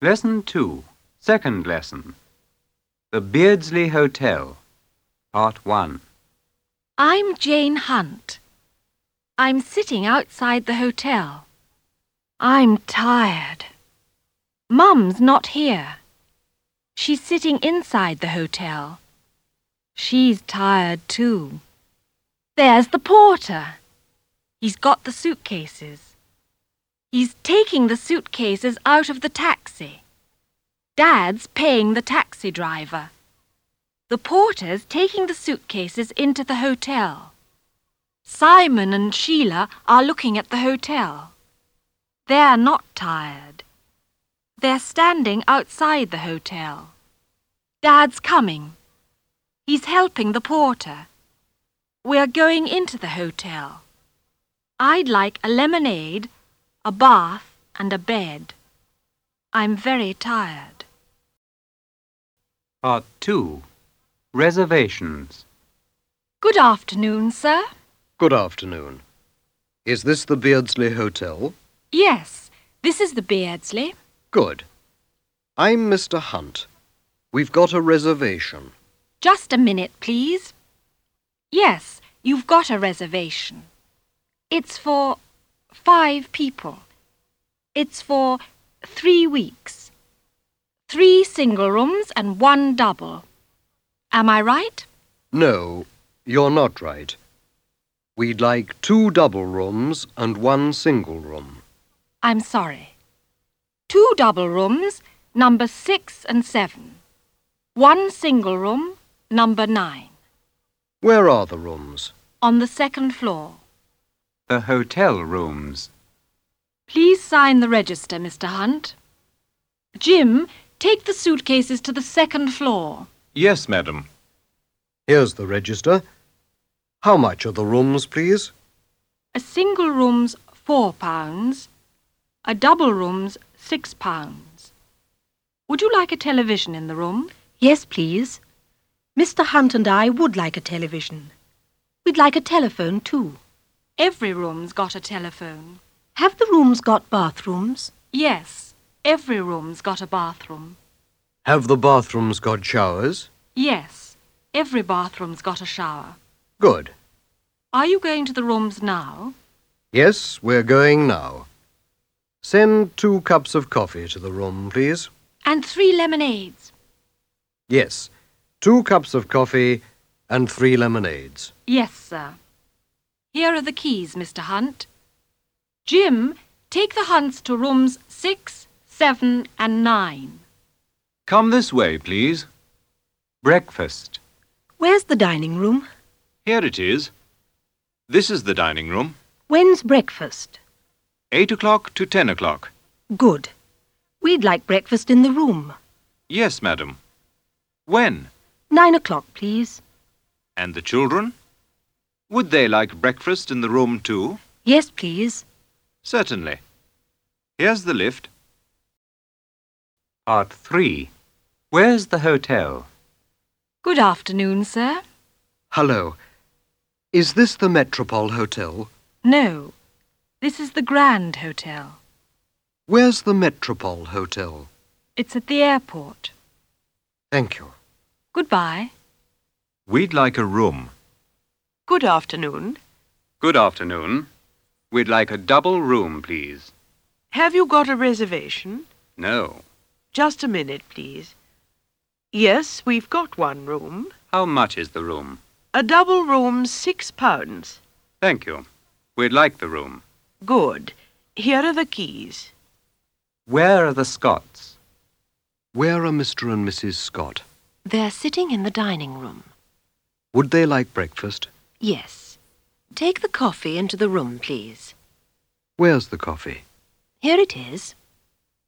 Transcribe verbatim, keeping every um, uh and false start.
Lesson two, second lesson. The Beardsley Hotel, Part one. I'm Jane Hunt. I'm sitting outside the hotel. I'm tired. Mum's not here. She's sitting inside the hotel. She's tired too. There's the porter. He's got the suitcases. He's taking the suitcases out of the taxi. Dad's paying the taxi driver. The porter's taking the suitcases into the hotel. Simon and Sheila are looking at the hotel. They're not tired. They're standing outside the hotel. Dad's coming. He's helping the porter. We're going into the hotel. I'd like a lemonade, a bath and a bed. I'm very tired. Part two, reservations. Good afternoon, sir. Good afternoon. Is this the Beardsley Hotel? Yes, this is the Beardsley. Good. I'm Mister Hunt. We've got a reservation. Just a minute, please. Yes, you've got a reservation. It's for five people. It's for three weeks. Three single rooms and one double. Am I right? No, you're not right. We'd like two double rooms and one single room. I'm sorry. Two double rooms, number six and seven. One single room, number nine. Where are the rooms? On the second floor. The hotel rooms. Please sign the register, Mister Hunt. Jim, take the suitcases to the second floor. Yes, madam. Here's the register. How much are the rooms, please? A single room's four pounds. A double room's six pounds. Would you like a television in the room? Yes, please. Mister Hunt and I would like a television. We'd like a telephone, too. Every room's got a telephone. Have the rooms got bathrooms? Yes, every room's got a bathroom. Have the bathrooms got showers? Yes, every bathroom's got a shower. Good. Are you going to the rooms now? Yes, we're going now. Send two cups of coffee to the room, please. And three lemonades. Yes, two cups of coffee and three lemonades. Yes, sir. Here are the keys, Mister Hunt. Jim, take the Hunts to rooms six, seven and nine. Come this way, please. Breakfast. Where's the dining room? Here it is. This is the dining room. When's breakfast? Eight o'clock to ten o'clock. Good. We'd like breakfast in the room. Yes, madam. When? Nine o'clock, please. And the children? Would they like breakfast in the room too? Yes, please. Certainly. Here's the lift. Part three, where's the hotel? Good afternoon, sir. Hello. Is this the Metropole Hotel? No, this is the Grand Hotel. Where's the Metropole Hotel? It's at the airport. Thank you. Goodbye. We'd like a room. Good afternoon. Good afternoon. We'd like a double room, please. Have you got a reservation? No. Just a minute, please. Yes, we've got one room. How much is the room? A double room's six pounds. Thank you. We'd like the room. Good. Here are the keys. Where are the Scotts? Where are Mister and Missus Scott? They're sitting in the dining room. Would they like breakfast? Yes. Take the coffee into the room, please. Where's the coffee? Here it is.